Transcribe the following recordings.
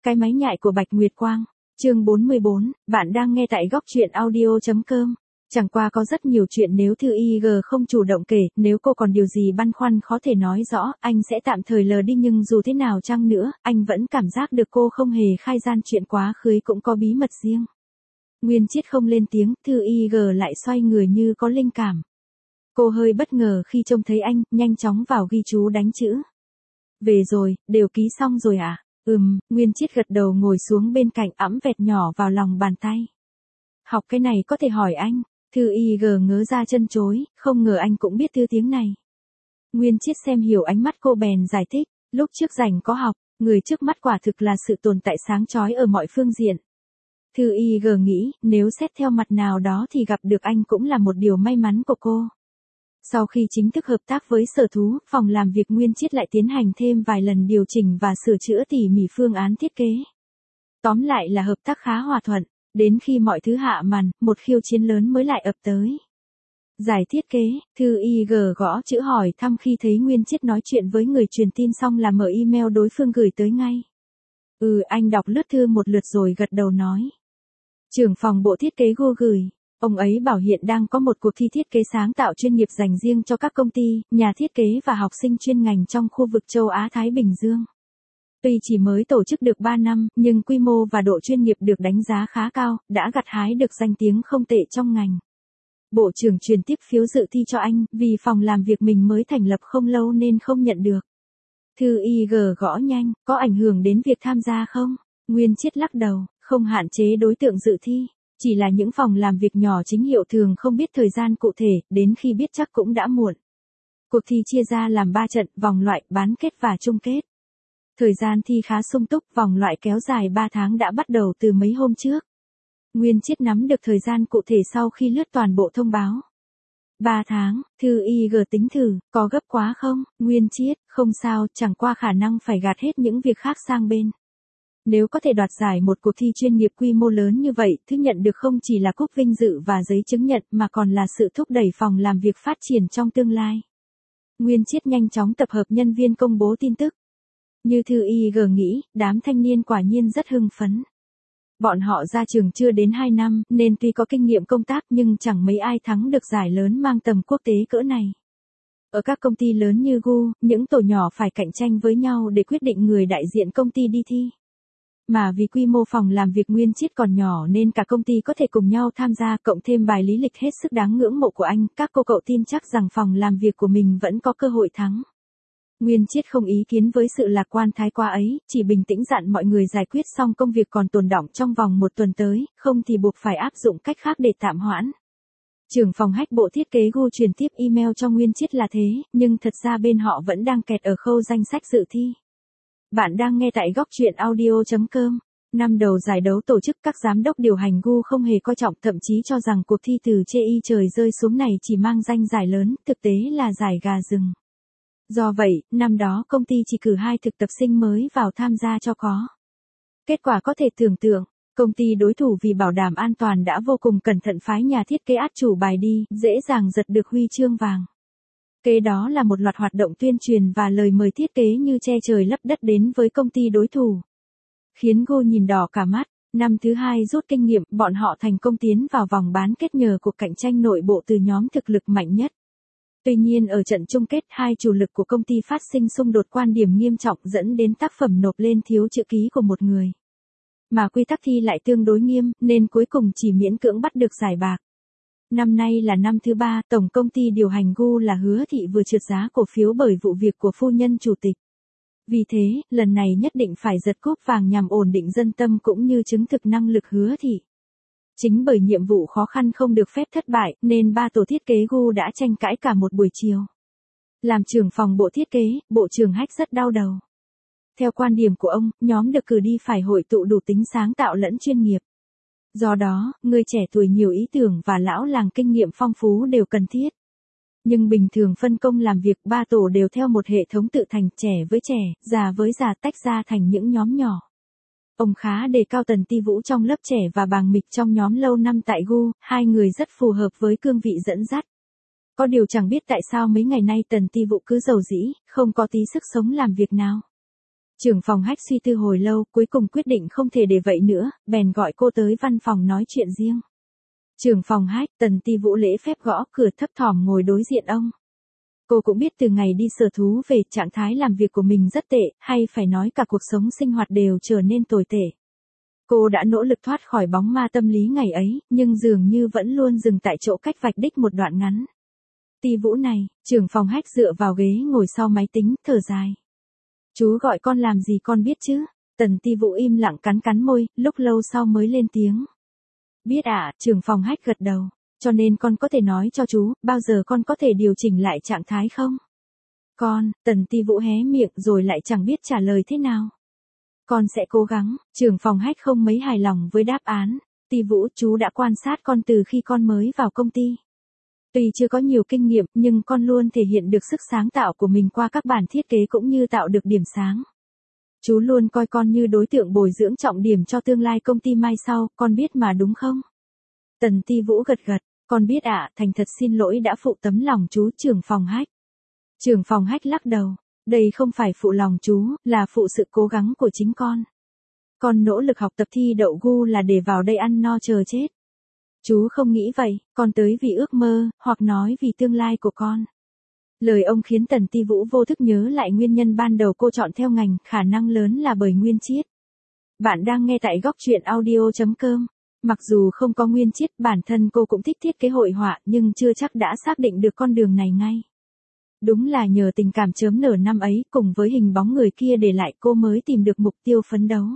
Cái máy nhại của Bạch Nguyệt Quang. Chương 44, bạn đang nghe tại góc truyện audio.com. Chẳng qua có rất nhiều chuyện nếu Thư IG không chủ động kể, nếu cô còn điều gì băn khoăn khó thể nói rõ, anh sẽ tạm thời lờ đi, nhưng dù thế nào chăng nữa, anh vẫn cảm giác được cô không hề khai gian chuyện quá khứ cũng có bí mật riêng. Nguyên Chiết không lên tiếng, Thư IG lại xoay người như có linh cảm. Cô hơi bất ngờ khi trông thấy anh, nhanh chóng vào ghi chú đánh chữ. Về rồi, đều ký xong rồi à? Nguyên Chiết gật đầu ngồi xuống bên cạnh, ẵm vẹt nhỏ vào lòng bàn tay. Học cái này có thể hỏi anh. Thư IG ngớ ra chân chối, không ngờ anh cũng biết thư tiếng này. Nguyên Chiết xem hiểu ánh mắt cô bèn giải thích, lúc trước rảnh có học, người trước mắt quả thực là sự tồn tại sáng chói ở mọi phương diện. Thư IG nghĩ, nếu xét theo mặt nào đó thì gặp được anh cũng là một điều may mắn của cô. Sau khi chính thức hợp tác với Sở Thú, phòng làm việc Nguyên Chiết lại tiến hành thêm vài lần điều chỉnh và sửa chữa tỉ mỉ phương án thiết kế. Tóm lại là hợp tác khá hòa thuận, đến khi mọi thứ hạ màn, một khiêu chiến lớn mới lại ập tới. Giải thiết kế, Thư IG gõ chữ hỏi thăm khi thấy Nguyên Chiết nói chuyện với người truyền tin xong là mở email đối phương gửi tới ngay. Anh đọc lướt thư một lượt rồi gật đầu nói. Trưởng phòng bộ thiết kế Gu gửi. Ông ấy bảo hiện đang có một cuộc thi thiết kế sáng tạo chuyên nghiệp dành riêng cho các công ty, nhà thiết kế và học sinh chuyên ngành trong khu vực châu Á-Thái Bình Dương. Tuy chỉ mới tổ chức được 3 năm, nhưng quy mô và độ chuyên nghiệp được đánh giá khá cao, đã gặt hái được danh tiếng không tệ trong ngành. Bộ trưởng truyền tiếp phiếu dự thi cho anh, vì phòng làm việc mình mới thành lập không lâu nên không nhận được. Thư IG gõ nhanh, có ảnh hưởng đến việc tham gia không? Nguyên Chiết lắc đầu, không hạn chế đối tượng dự thi. Chỉ là những phòng làm việc nhỏ chính hiệu thường không biết thời gian cụ thể, đến khi biết chắc cũng đã muộn. Cuộc thi chia ra làm 3 trận, vòng loại, bán kết và chung kết. Thời gian thi khá sung túc, vòng loại kéo dài 3 tháng đã bắt đầu từ mấy hôm trước. Nguyên Chiết nắm được thời gian cụ thể sau khi lướt toàn bộ thông báo. 3 tháng, Thư IG tính thử, có gấp quá không? Nguyên Chiết, không sao, chẳng qua khả năng phải gạt hết những việc khác sang bên. Nếu có thể đoạt giải một cuộc thi chuyên nghiệp quy mô lớn như vậy, thứ nhận được không chỉ là cúp vinh dự và giấy chứng nhận mà còn là sự thúc đẩy phòng làm việc phát triển trong tương lai. Nguyên Chiết nhanh chóng tập hợp nhân viên công bố tin tức. Như Thư IG nghĩ, đám thanh niên quả nhiên rất hưng phấn. Bọn họ ra trường chưa đến 2 năm, nên tuy có kinh nghiệm công tác nhưng chẳng mấy ai thắng được giải lớn mang tầm quốc tế cỡ này. Ở các công ty lớn như Gu, những tổ nhỏ phải cạnh tranh với nhau để quyết định người đại diện công ty đi thi. Mà vì quy mô phòng làm việc Nguyên Chiết còn nhỏ nên cả công ty có thể cùng nhau tham gia, cộng thêm bài lý lịch hết sức đáng ngưỡng mộ của anh, các cô cậu tin chắc rằng phòng làm việc của mình vẫn có cơ hội thắng. Nguyên Chiết không ý kiến với sự lạc quan thái quá ấy, chỉ bình tĩnh dặn mọi người giải quyết xong công việc còn tồn đọng trong vòng 1 tuần tới, không thì buộc phải áp dụng cách khác để tạm hoãn. Trưởng phòng hách bộ thiết kế Gu truyền tiếp email cho Nguyên Chiết là thế, nhưng thật ra bên họ vẫn đang kẹt ở khâu danh sách dự thi. Bạn đang nghe tại góc truyện audio.com. Năm đầu giải đấu tổ chức, các giám đốc điều hành Gu không hề coi trọng, thậm chí cho rằng cuộc thi từ chê y trời rơi xuống này chỉ mang danh giải lớn, thực tế là giải gà rừng. Do vậy, năm đó công ty chỉ cử 2 thực tập sinh mới vào tham gia cho có. Kết quả có thể tưởng tượng, công ty đối thủ vì bảo đảm an toàn đã vô cùng cẩn thận phái nhà thiết kế át chủ bài đi, dễ dàng giật được huy chương vàng. Kế đó là một loạt hoạt động tuyên truyền và lời mời thiết kế như che trời lấp đất đến với công ty đối thủ. Khiến Gu nhìn đỏ cả mắt, năm thứ 2 rút kinh nghiệm, bọn họ thành công tiến vào vòng bán kết nhờ cuộc cạnh tranh nội bộ từ nhóm thực lực mạnh nhất. Tuy nhiên ở trận chung kết, 2 chủ lực của công ty phát sinh xung đột quan điểm nghiêm trọng dẫn đến tác phẩm nộp lên thiếu chữ ký của một người. Mà quy tắc thi lại tương đối nghiêm, nên cuối cùng chỉ miễn cưỡng bắt được giải bạc. Năm nay là năm thứ 3, tổng công ty điều hành Gu là Hứa Thị vừa trượt giá cổ phiếu bởi vụ việc của phu nhân chủ tịch. Vì thế, lần này nhất định phải giật cúp vàng nhằm ổn định dân tâm cũng như chứng thực năng lực Hứa Thị. Chính bởi nhiệm vụ khó khăn không được phép thất bại, nên 3 tổ thiết kế Gu đã tranh cãi cả một buổi chiều. Làm trưởng phòng bộ thiết kế, Bộ trưởng Hách rất đau đầu. Theo quan điểm của ông, nhóm được cử đi phải hội tụ đủ tính sáng tạo lẫn chuyên nghiệp. Do đó, người trẻ tuổi nhiều ý tưởng và lão làng kinh nghiệm phong phú đều cần thiết. Nhưng bình thường phân công làm việc 3 tổ đều theo một hệ thống tự thành, trẻ với trẻ, già với già tách ra thành những nhóm nhỏ. Ông khá đề cao Tần Ti Vũ trong lớp trẻ và Bàng Mịch trong nhóm lâu năm tại Gu, 2 người rất phù hợp với cương vị dẫn dắt. Có điều chẳng biết tại sao mấy ngày nay Tần Ti Vũ cứ dầu dĩ, không có tí sức sống làm việc nào. Trưởng phòng Hách suy tư hồi lâu, cuối cùng quyết định không thể để vậy nữa, bèn gọi cô tới văn phòng nói chuyện riêng. Trưởng phòng Hách, Tần Ti Vũ lễ phép gõ cửa thấp thỏm ngồi đối diện ông. Cô cũng biết từ ngày đi sở thú về, trạng thái làm việc của mình rất tệ, hay phải nói cả cuộc sống sinh hoạt đều trở nên tồi tệ. Cô đã nỗ lực thoát khỏi bóng ma tâm lý ngày ấy, nhưng dường như vẫn luôn dừng tại chỗ cách vạch đích một đoạn ngắn. Ti Vũ này, trưởng phòng Hách dựa vào ghế ngồi sau máy tính, thở dài. Chú gọi con làm gì con biết chứ? Tần Ti Vũ im lặng cắn cắn môi, lúc lâu sau mới lên tiếng. Biết ạ, trưởng phòng Hách gật đầu. Cho nên con có thể nói cho chú, bao giờ con có thể điều chỉnh lại trạng thái không? Con, Tần Ti Vũ hé miệng rồi lại chẳng biết trả lời thế nào. Con sẽ cố gắng, trưởng phòng Hách không mấy hài lòng với đáp án. Ti Vũ, chú đã quan sát con từ khi con mới vào công ty. Tuy chưa có nhiều kinh nghiệm, nhưng con luôn thể hiện được sức sáng tạo của mình qua các bản thiết kế cũng như tạo được điểm sáng. Chú luôn coi con như đối tượng bồi dưỡng trọng điểm cho tương lai công ty mai sau, con biết mà đúng không? Tần Ti Vũ gật gật, con biết ạ, thành thật xin lỗi đã phụ tấm lòng chú trưởng phòng Hách. Trưởng phòng Hách lắc đầu, đây không phải phụ lòng chú, là phụ sự cố gắng của chính con. Con nỗ lực học tập thi đậu gu là để vào đây ăn no chờ chết. Chú không nghĩ vậy, con tới vì ước mơ, hoặc nói vì tương lai của con. Lời ông khiến Tần Ti Vũ vô thức nhớ lại nguyên nhân ban đầu cô chọn theo ngành, khả năng lớn là bởi Nguyên Chiết. Bạn đang nghe tại góc truyện audio.com. Mặc dù không có Nguyên Chiết, bản thân cô cũng thích thiết kế hội họa, nhưng chưa chắc đã xác định được con đường này ngay. Đúng là nhờ tình cảm chớm nở năm ấy, cùng với hình bóng người kia để lại, cô mới tìm được mục tiêu phấn đấu.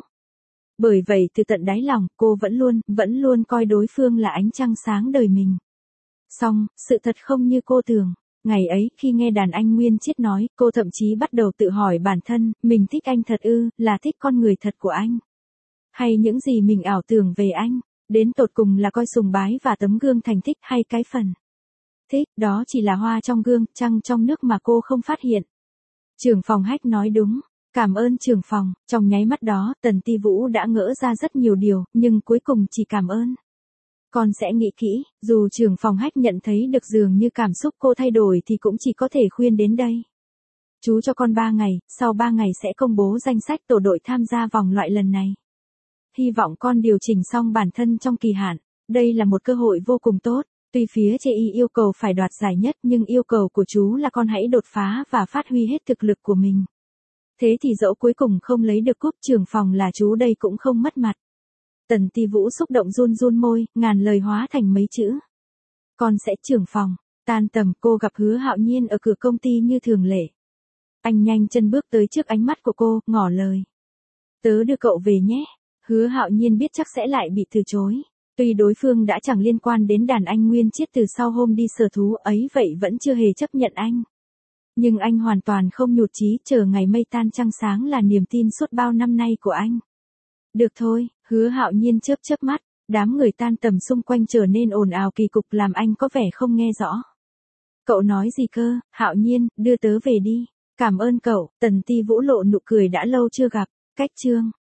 Bởi vậy từ tận đáy lòng, cô vẫn luôn coi đối phương là ánh trăng sáng đời mình. Song, sự thật không như cô tưởng. Ngày ấy, khi nghe đàn anh Nguyên Chiết nói, cô thậm chí bắt đầu tự hỏi bản thân, mình thích anh thật ư, là thích con người thật của anh? Hay những gì mình ảo tưởng về anh? Đến tột cùng là coi sùng bái và tấm gương thành thích, hay cái phần thích, đó chỉ là hoa trong gương, trăng trong nước mà cô không phát hiện. Trưởng phòng Hách nói đúng. Cảm ơn trưởng phòng, trong nháy mắt đó, Tần Ti Vũ đã ngỡ ra rất nhiều điều, nhưng cuối cùng chỉ cảm ơn. Con sẽ nghĩ kỹ, dù trưởng phòng Hách nhận thấy được dường như cảm xúc cô thay đổi thì cũng chỉ có thể khuyên đến đây. Chú cho con 3 ngày, sau 3 ngày sẽ công bố danh sách tổ đội tham gia vòng loại lần này. Hy vọng con điều chỉnh xong bản thân trong kỳ hạn, đây là một cơ hội vô cùng tốt. Tuy phía Chelsea yêu cầu phải đoạt giải nhất nhưng yêu cầu của chú là con hãy đột phá và phát huy hết thực lực của mình. Thế thì dẫu cuối cùng không lấy được cúp trưởng phòng là chú đây cũng không mất mặt. Tần Ti Vũ xúc động run run môi, ngàn lời hóa thành mấy chữ. Con sẽ trưởng phòng. Tan tầm cô gặp Hứa Hạo Nhiên ở cửa công ty như thường lệ. Anh nhanh chân bước tới trước ánh mắt của cô, ngỏ lời. Tớ đưa cậu về nhé. Hứa Hạo Nhiên biết chắc sẽ lại bị từ chối. Tuy đối phương đã chẳng liên quan đến đàn anh Nguyên Chiết từ sau hôm đi sở thú ấy vậy vẫn chưa hề chấp nhận anh. Nhưng anh hoàn toàn không nhụt chí, chờ ngày mây tan trăng sáng là niềm tin suốt bao năm nay của anh. Được thôi, Hứa Hạo Nhiên chớp chớp mắt, đám người tan tầm xung quanh trở nên ồn ào kỳ cục làm anh có vẻ không nghe rõ. Cậu nói gì cơ, Hạo Nhiên, đưa tớ về đi. Cảm ơn cậu, Tần Ti Vũ lộ nụ cười đã lâu chưa gặp, cách chương.